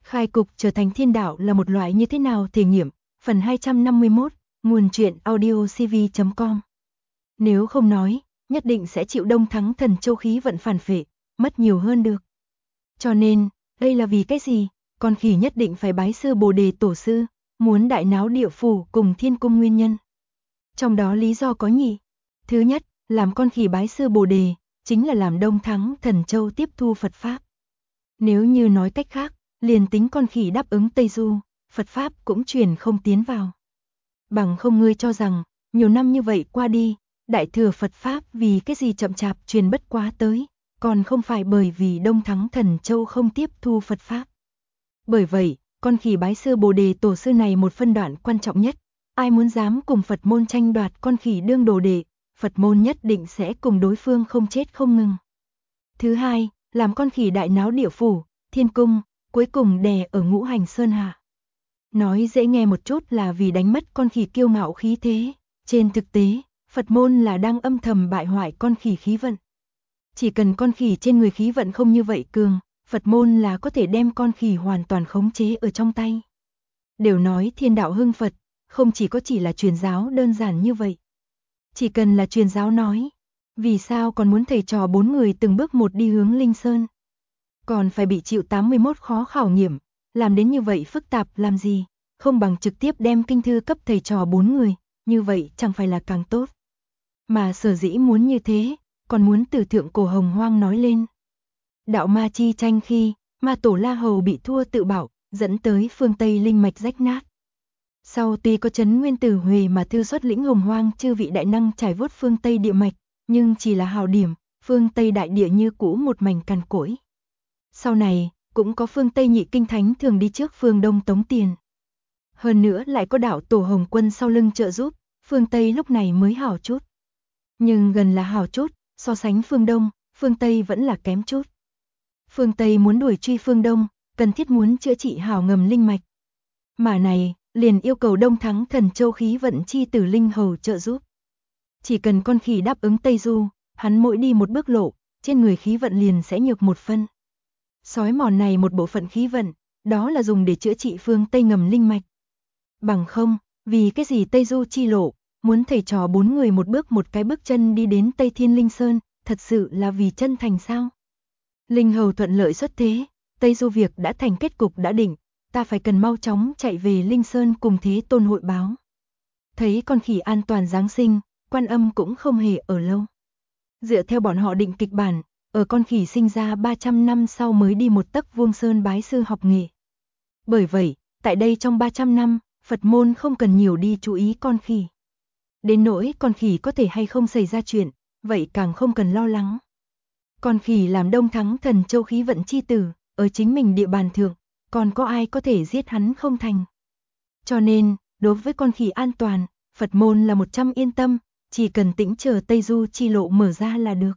Khai cục trở thành thiên đạo là một loại như thế nào thể nghiệm, phần 251, nguồn truyện audiocv.com. Nếu không nói, nhất định sẽ chịu Đông Thắng Thần Châu khí vận phản phệ, mất nhiều hơn được. Cho nên, đây là vì cái gì? Con khỉ nhất định phải bái sư Bồ Đề Tổ sư, muốn đại náo địa phủ cùng thiên cung nguyên nhân. Trong đó lý do có nhị. Thứ nhất, làm con khỉ bái sư Bồ Đề, chính là làm Đông Thắng Thần Châu tiếp thu Phật Pháp. Nếu như nói cách khác, liền tính con khỉ đáp ứng Tây Du, Phật Pháp cũng truyền không tiến vào. Bằng không ngươi cho rằng, nhiều năm như vậy qua đi, Đại Thừa Phật Pháp vì cái gì chậm chạp truyền bất quá tới, còn không phải bởi vì Đông Thắng Thần Châu không tiếp thu Phật Pháp. Bởi vậy, con khỉ bái sư Bồ Đề Tổ sư này một phân đoạn quan trọng nhất, ai muốn dám cùng Phật môn tranh đoạt con khỉ đương đồ đệ, Phật môn nhất định sẽ cùng đối phương không chết không ngừng. Thứ hai, làm con khỉ đại náo địa phủ, thiên cung, cuối cùng đè ở Ngũ Hành Sơn hạ. Nói dễ nghe một chút là vì đánh mất con khỉ kiêu ngạo khí thế, trên thực tế, Phật môn là đang âm thầm bại hoại con khỉ khí vận. Chỉ cần con khỉ trên người khí vận không như vậy cường, Phật môn là có thể đem con khỉ hoàn toàn khống chế ở trong tay. Đều nói thiên đạo hưng Phật, không chỉ là truyền giáo đơn giản như vậy. Chỉ cần là truyền giáo nói, vì sao còn muốn thầy trò 4 người từng bước một đi hướng Linh Sơn? Còn phải bị chịu 81 khó khảo nghiệm, làm đến như vậy phức tạp làm gì, không bằng trực tiếp đem kinh thư cấp thầy trò 4 người, như vậy chẳng phải là càng tốt. Mà sở dĩ muốn như thế, còn muốn từ thượng cổ hồng hoang nói lên. Đạo ma chi tranh khi, ma tổ La Hầu bị thua tự bảo, dẫn tới phương Tây linh mạch rách nát. Sau tuy có Trấn Nguyên Tử Huệ mà thư xuất lĩnh hồng hoang chư vị đại năng trải vuốt phương Tây địa mạch, nhưng chỉ là hào điểm, phương Tây đại địa như cũ một mảnh cằn cỗi. Sau này, cũng có phương Tây nhị kinh thánh thường đi trước phương Đông tống tiền. Hơn nữa lại có đạo tổ Hồng Quân sau lưng trợ giúp, phương Tây lúc này mới hảo chút. Nhưng gần là hảo chút, so sánh phương Đông, phương Tây vẫn là kém chút. Phương Tây muốn đuổi truy phương Đông, cần thiết muốn chữa trị hảo ngầm linh mạch. Mà này, liền yêu cầu Đông Thắng Thần Châu khí vận chi tử linh hầu trợ giúp. Chỉ cần con khỉ đáp ứng Tây Du, hắn mỗi đi một bước lộ, trên người khí vận liền sẽ nhược một phân. Sói mòn này một bộ phận khí vận, đó là dùng để chữa trị phương Tây ngầm linh mạch. Bằng không, vì cái gì Tây Du chi lộ, muốn thầy trò 4 người một bước một cái bước chân đi đến Tây Thiên Linh Sơn, thật sự là vì chân thành sao? Linh hầu thuận lợi xuất thế, Tây Du việc đã thành kết cục đã định, ta phải cần mau chóng chạy về Linh Sơn cùng Thế Tôn hội báo. Thấy con khỉ an toàn giáng sinh, Quan Âm cũng không hề ở lâu. Dựa theo bọn họ định kịch bản, ở con khỉ sinh ra 300 năm sau mới đi một tấc vuông sơn bái sư học nghề. Bởi vậy, tại đây trong 300 năm, Phật môn không cần nhiều đi chú ý con khỉ. Đến nỗi con khỉ có thể hay không xảy ra chuyện, vậy càng không cần lo lắng. Con khỉ làm Đông Thắng Thần Châu khí vận chi tử, ở chính mình địa bàn thượng, còn có ai có thể giết hắn không thành. Cho nên, đối với con khỉ an toàn, Phật môn là 100 yên tâm, chỉ cần tĩnh chờ Tây Du chi lộ mở ra là được.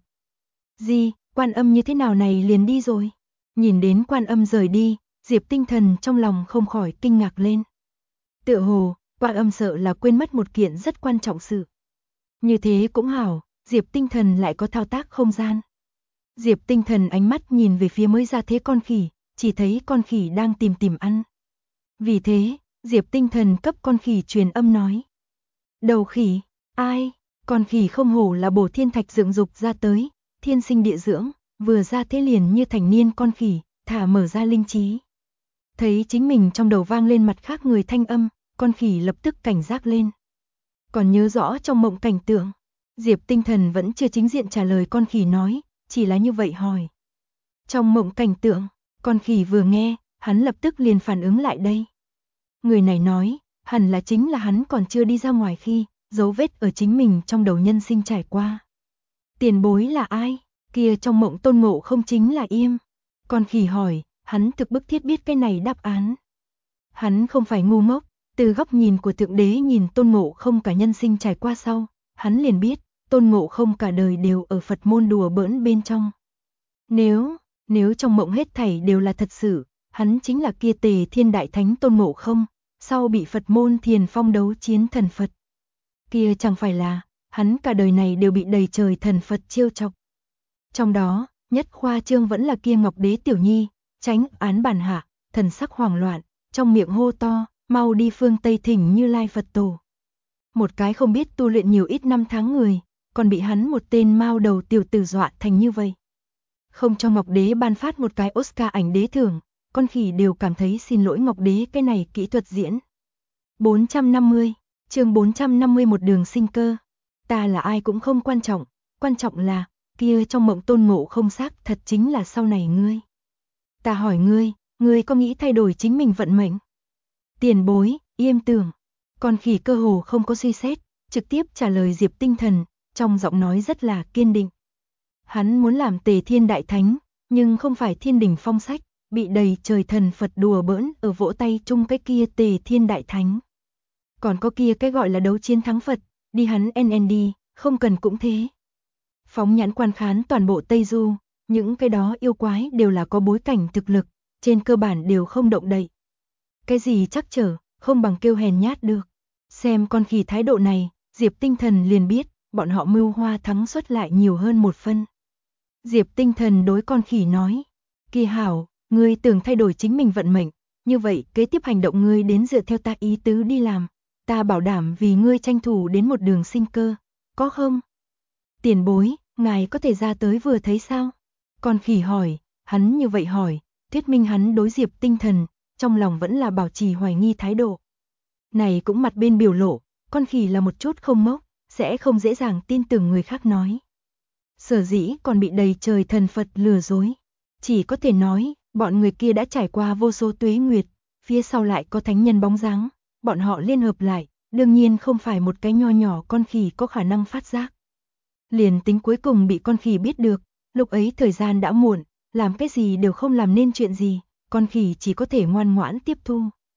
Gì, Quan Âm như thế nào này liền đi rồi? Nhìn đến Quan Âm rời đi, Diệp Tinh Thần trong lòng không khỏi kinh ngạc lên. Tựa hồ, Quan Âm sợ là quên mất một kiện rất quan trọng sự. Như thế cũng hảo, Diệp Tinh Thần lại có thao tác không gian. Diệp Tinh Thần ánh mắt nhìn về phía mới ra thế con khỉ, chỉ thấy con khỉ đang tìm ăn. Vì thế, Diệp Tinh Thần cấp con khỉ truyền âm nói. Đầu khỉ, ai? Con khỉ không hổ là bổ thiên thạch dựng dục ra tới, thiên sinh địa dưỡng, vừa ra thế liền như thành niên con khỉ, thả mở ra linh trí. Thấy chính mình trong đầu vang lên mặt khác người thanh âm, con khỉ lập tức cảnh giác lên. Còn nhớ rõ trong mộng cảnh tượng, Diệp Tinh Thần vẫn chưa chính diện trả lời con khỉ nói, chỉ là như vậy hỏi. Trong mộng cảnh tượng, con khỉ vừa nghe, hắn lập tức liền phản ứng lại đây. Người này nói, hẳn là chính là hắn còn chưa đi ra ngoài khi, dấu vết ở chính mình trong đầu nhân sinh trải qua. Tiền bối là ai? Kia trong mộng Tôn Ngộ không chính là Yêm. Con khỉ hỏi, hắn thực bức thiết biết cái này đáp án. Hắn không phải ngu ngốc, từ góc nhìn của Thượng Đế nhìn Tôn Ngộ không cả nhân sinh trải qua sau, hắn liền biết, Tôn Ngộ không cả đời đều ở Phật môn đùa bỡn bên trong. Nếu trong mộng hết thảy đều là thật sự, hắn chính là kia Tề Thiên Đại Thánh Tôn Ngộ không, sau bị Phật môn Thiền Phong đấu chiến thần Phật. Kia chẳng phải là, hắn cả đời này đều bị đầy trời thần Phật trêu chọc. Trong đó, nhất khoa trương vẫn là kia Ngọc Đế Tiểu Nhi, tránh án bản hạ, thần sắc hoảng loạn, trong miệng hô to, mau đi phương Tây thỉnh Như Lai Phật Tổ. Một cái không biết tu luyện nhiều ít năm tháng người, còn bị hắn một tên mao đầu tiểu tử dọa thành như vậy. Không cho Ngọc Đế ban phát một cái Oscar ảnh đế thưởng, con khỉ đều cảm thấy xin lỗi Ngọc Đế cái này kỹ thuật diễn. 450, chương 450 một đường sinh cơ. Ta là ai cũng không quan trọng là, kia trong mộng Tôn Ngộ Không xác thật chính là sau này ngươi. Ta hỏi ngươi có nghĩ thay đổi chính mình vận mệnh? Tiền bối, Yêm Tưởng. Con khỉ cơ hồ không có suy xét, trực tiếp trả lời Diệp Tinh Thần, trong giọng nói rất là kiên định. Hắn muốn làm Tề Thiên Đại Thánh, nhưng không phải thiên đình phong sách, bị đầy trời thần Phật đùa bỡn ở vỗ tay chung cái kia Tề Thiên Đại Thánh. Còn có kia cái gọi là đấu chiến thắng Phật, đi hắn NND, không cần cũng thế. Phóng nhãn quan khán toàn bộ Tây Du, những cái đó yêu quái đều là có bối cảnh thực lực, trên cơ bản đều không động đậy. Cái gì chắc trở, không bằng kêu hèn nhát được. Xem con khỉ thái độ này, Diệp Tinh Thần liền biết, bọn họ mưu hoa thắng suất lại nhiều hơn một phân. Diệp Tinh Thần đối con khỉ nói, kỳ hảo, ngươi tưởng thay đổi chính mình vận mệnh, như vậy kế tiếp hành động ngươi đến dựa theo ta ý tứ đi làm, ta bảo đảm vì ngươi tranh thủ đến một đường sinh cơ, có không? Tiền bối, ngài có thể ra tới vừa thấy sao? Con khỉ hỏi, hắn như vậy hỏi, thuyết minh hắn đối Diệp Tinh Thần, trong lòng vẫn là bảo trì hoài nghi thái độ. Này cũng mặt bên biểu lộ, con khỉ là một chút không mốc, sẽ không dễ dàng tin tưởng người khác nói. Sở dĩ còn bị đầy trời thần Phật lừa dối. Chỉ có thể nói, bọn người kia đã trải qua vô số tuế nguyệt, phía sau lại có thánh nhân bóng dáng, bọn họ liên hợp lại, đương nhiên không phải một cái nho nhỏ con khỉ có khả năng phát giác. Liền tính cuối cùng bị con khỉ biết được, lúc ấy thời gian đã muộn, làm cái gì đều không làm nên chuyện gì, con khỉ chỉ có thể ngoan ngoãn tiếp thu.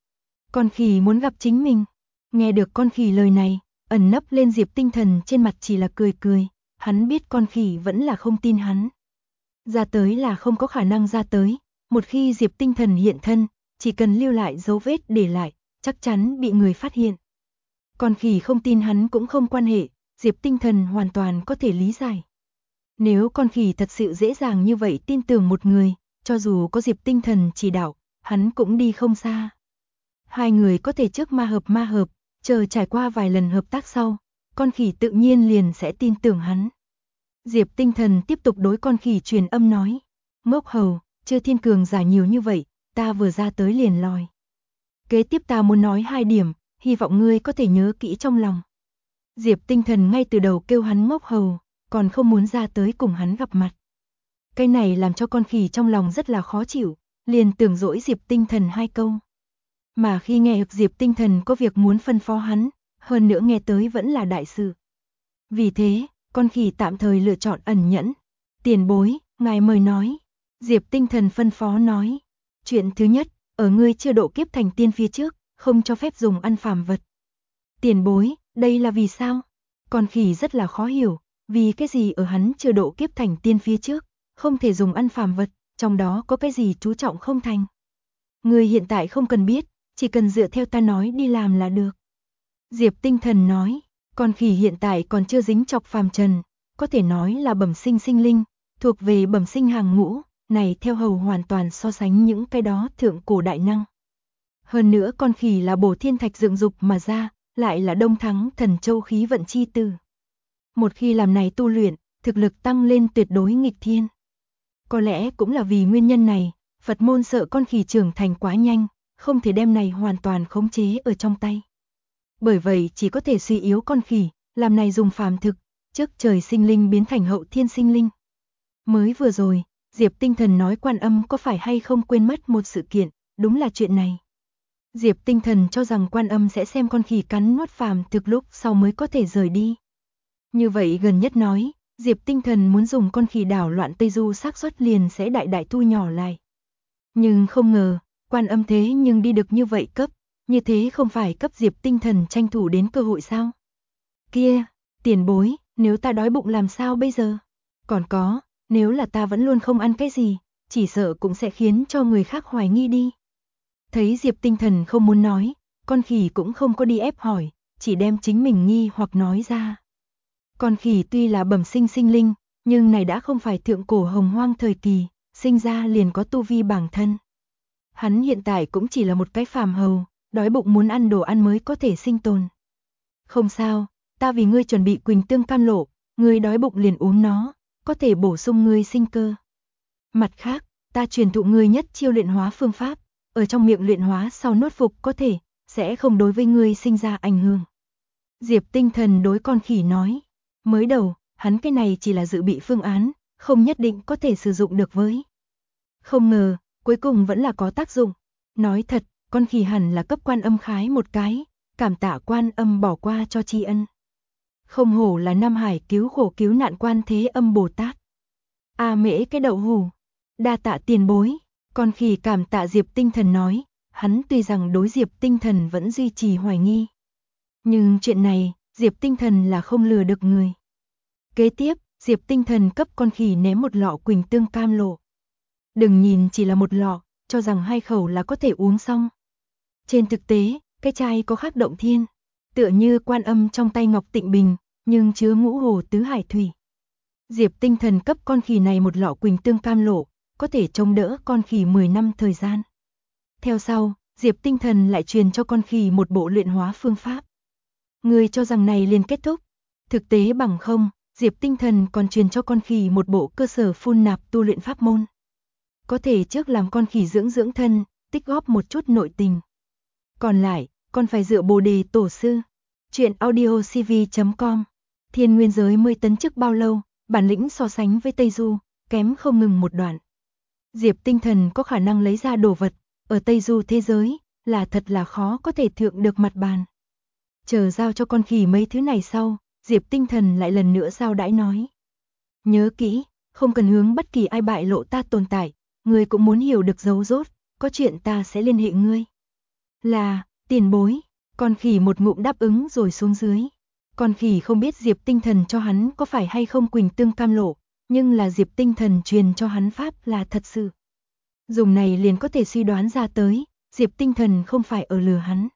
Con khỉ muốn gặp chính mình. Nghe được con khỉ lời này, ẩn nấp lên Diệp Tinh Thần trên mặt chỉ là cười cười, hắn biết con khỉ vẫn là không tin hắn. Ra tới là không có khả năng ra tới, một khi Diệp Tinh Thần hiện thân, chỉ cần lưu lại dấu vết để lại, chắc chắn bị người phát hiện. Con khỉ không tin hắn cũng không quan hệ, Diệp Tinh Thần hoàn toàn có thể lý giải. Nếu con khỉ thật sự dễ dàng như vậy tin tưởng một người, cho dù có Diệp Tinh Thần chỉ đạo, hắn cũng đi không xa. Hai người có thể trước ma hợp, chờ trải qua vài lần hợp tác sau, con khỉ tự nhiên liền sẽ tin tưởng hắn. Diệp Tinh Thần tiếp tục đối con khỉ truyền âm nói, ngốc hầu, chưa thiên cường giả nhiều như vậy, ta vừa ra tới liền lòi. Kế tiếp ta muốn nói 2 điểm, hy vọng ngươi có thể nhớ kỹ trong lòng. Diệp Tinh Thần ngay từ đầu kêu hắn ngốc hầu, còn không muốn ra tới cùng hắn gặp mặt. Cái này làm cho con khỉ trong lòng rất là khó chịu, liền tưởng dỗi Diệp Tinh Thần 2 câu. Mà khi nghe được Diệp Tinh Thần có việc muốn phân phó hắn, hơn nữa nghe tới vẫn là đại sự. Vì thế, con khỉ tạm thời lựa chọn ẩn nhẫn. Tiền bối, ngài mời nói. Diệp Tinh Thần phân phó nói. Chuyện thứ nhất, ở ngươi chưa độ kiếp thành tiên phía trước, không cho phép dùng ăn phàm vật. Tiền bối, đây là vì sao? Con khỉ rất là khó hiểu, vì cái gì ở hắn chưa độ kiếp thành tiên phía trước, không thể dùng ăn phàm vật, trong đó có cái gì chú trọng không thành. Ngươi hiện tại không cần biết, chỉ cần dựa theo ta nói đi làm là được. Diệp Tinh Thần nói, con khỉ hiện tại còn chưa dính chọc phàm trần, có thể nói là bẩm sinh sinh linh, thuộc về bẩm sinh hàng ngũ, này theo hầu hoàn toàn so sánh những cái đó thượng cổ đại năng. Hơn nữa con khỉ là bổ thiên thạch dựng dục mà ra, lại là đông thắng thần châu khí vận chi tử. Một khi làm này tu luyện, thực lực tăng lên tuyệt đối nghịch thiên. Có lẽ cũng là vì nguyên nhân này, Phật môn sợ con khỉ trưởng thành quá nhanh, không thể đem này hoàn toàn khống chế ở trong tay. Bởi vậy chỉ có thể suy yếu con khỉ, làm này dùng phàm thực, trước trời sinh linh biến thành hậu thiên sinh linh. Mới vừa rồi, Diệp Tinh Thần nói Quan Âm có phải hay không quên mất một sự kiện, đúng là chuyện này. Diệp Tinh Thần cho rằng Quan Âm sẽ xem con khỉ cắn nuốt phàm thực lúc sau mới có thể rời đi. Như vậy gần nhất nói, Diệp Tinh Thần muốn dùng con khỉ đảo loạn Tây Du xác suất liền sẽ đại đại thu nhỏ lại. Nhưng không ngờ, Quan Âm thế nhưng đi được như vậy cấp, như thế không phải cấp Diệp Tinh Thần tranh thủ đến cơ hội sao? Kia, tiền bối, nếu ta đói bụng làm sao bây giờ? Còn có, nếu là ta vẫn luôn không ăn cái gì, chỉ sợ cũng sẽ khiến cho người khác hoài nghi đi. Thấy Diệp Tinh Thần không muốn nói, con khỉ cũng không có đi ép hỏi, chỉ đem chính mình nghi hoặc nói ra. Con khỉ tuy là bẩm sinh sinh linh, nhưng này đã không phải thượng cổ hồng hoang thời kỳ, sinh ra liền có tu vi bản thân. Hắn hiện tại cũng chỉ là một cái phàm hầu, đói bụng muốn ăn đồ ăn mới có thể sinh tồn. Không sao, ta vì ngươi chuẩn bị Quỳnh Tương Cam Lộ, ngươi đói bụng liền uống nó, có thể bổ sung ngươi sinh cơ. Mặt khác, ta truyền thụ ngươi nhất chiêu luyện hóa phương pháp, ở trong miệng luyện hóa sau nuốt phục có thể, sẽ không đối với ngươi sinh ra ảnh hưởng. Diệp Tinh Thần đối con khỉ nói, mới đầu, hắn cái này chỉ là dự bị phương án, không nhất định có thể sử dụng được với. Không ngờ, cuối cùng vẫn là có tác dụng. Nói thật, con khỉ hẳn là cấp Quan Âm khái một cái, cảm tạ Quan Âm bỏ qua cho tri ân. Không hổ là Nam Hải cứu khổ cứu nạn Quan Thế Âm Bồ Tát. A mễ cái đậu hù, đa tạ tiền bối, con khỉ cảm tạ Diệp Tinh Thần nói, hắn tuy rằng đối Diệp Tinh Thần vẫn duy trì hoài nghi. Nhưng chuyện này, Diệp Tinh Thần là không lừa được người. Kế tiếp, Diệp Tinh Thần cấp con khỉ ném một lọ Quỳnh Tương Cam Lộ. Đừng nhìn chỉ là một lọ, cho rằng 2 khẩu là có thể uống xong. Trên thực tế, cái chai có khắc động thiên, tựa như Quan Âm trong tay Ngọc Tịnh Bình, nhưng chứa ngũ hồ tứ hải thủy. Diệp Tinh Thần cấp con khỉ này một lọ Quỳnh Tương Cam Lộ, có thể chống đỡ con khỉ 10 năm thời gian. Theo sau, Diệp Tinh Thần lại truyền cho con khỉ một bộ luyện hóa phương pháp. Người cho rằng này liền kết thúc, thực tế bằng không, Diệp Tinh Thần còn truyền cho con khỉ một bộ cơ sở phun nạp tu luyện pháp môn. Có thể trước làm con khỉ dưỡng thân, tích góp một chút nội tình. Còn lại, còn phải dựa Bồ Đề Tổ sư. Chuyện audiocv.com. Thiên nguyên giới 10 tấn chức bao lâu, bản lĩnh so sánh với Tây Du, kém không ngừng một đoạn. Diệp Tinh Thần có khả năng lấy ra đồ vật, ở Tây Du thế giới, là thật là khó có thể thượng được mặt bàn. Chờ giao cho con khỉ mấy thứ này sau, Diệp Tinh Thần lại lần nữa giao đãi nói. Nhớ kỹ, không cần hướng bất kỳ ai bại lộ ta tồn tại, ngươi cũng muốn hiểu được dấu rốt, có chuyện ta sẽ liên hệ ngươi. Là, tiền bối, con khỉ một ngụm đáp ứng rồi xuống dưới. Con khỉ không biết Diệp Tinh Thần cho hắn có phải hay không Quỳnh Tương Cam Lộ, nhưng là Diệp Tinh Thần truyền cho hắn pháp là thật sự. Dùng này liền có thể suy đoán ra tới, Diệp Tinh Thần không phải ở lừa hắn.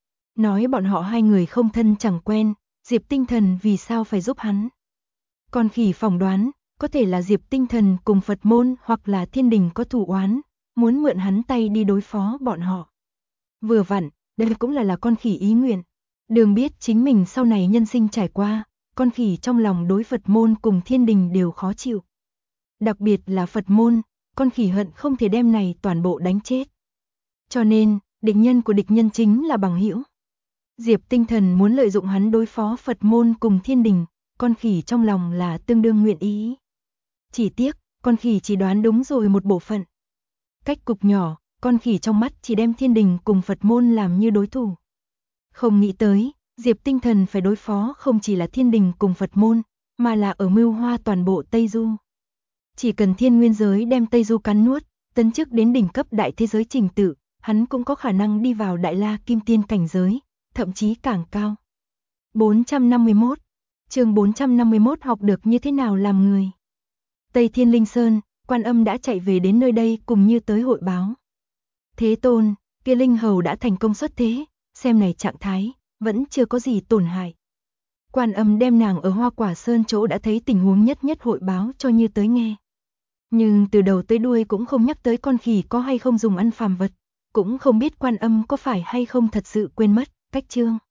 Nói bọn họ 2 người không thân chẳng quen, Diệp Tinh Thần vì sao phải giúp hắn. Con khỉ phỏng đoán, có thể là Diệp Tinh Thần cùng Phật môn hoặc là thiên đình có thù oán, muốn mượn hắn tay đi đối phó bọn họ. Vừa vặn, đây cũng là con khỉ ý nguyện. Đường biết chính mình sau này nhân sinh trải qua, con khỉ trong lòng đối Phật môn cùng thiên đình đều khó chịu. Đặc biệt là Phật môn, con khỉ hận không thể đem này toàn bộ đánh chết. Cho nên, địch nhân của địch nhân chính là bằng hữu. Diệp Tinh Thần muốn lợi dụng hắn đối phó Phật môn cùng thiên đình, con khỉ trong lòng là tương đương nguyện ý. Chỉ tiếc, con khỉ chỉ đoán đúng rồi một bộ phận. Cách cục nhỏ, con khỉ trong mắt chỉ đem thiên đình cùng Phật môn làm như đối thủ. Không nghĩ tới, Diệp Tinh Thần phải đối phó không chỉ là thiên đình cùng Phật môn, mà là ở mưu hoa toàn bộ Tây Du. Chỉ cần thiên nguyên giới đem Tây Du cắn nuốt, tấn chức đến đỉnh cấp đại thế giới trình tự, hắn cũng có khả năng đi vào Đại La Kim Tiên cảnh giới, thậm chí càng cao. 451. Chương 451 học được như thế nào làm người. Tây Thiên Linh Sơn, Quan Âm đã chạy về đến nơi đây cùng như tới hội báo. Thế Tôn, kia linh hầu đã thành công xuất thế, xem này trạng thái, vẫn chưa có gì tổn hại. Quan Âm đem nàng ở Hoa Quả Sơn chỗ đã thấy tình huống nhất hội báo cho như tới nghe. Nhưng từ đầu tới đuôi cũng không nhắc tới con khỉ có hay không dùng ăn phàm vật, cũng không biết Quan Âm có phải hay không thật sự quên mất, cách chương.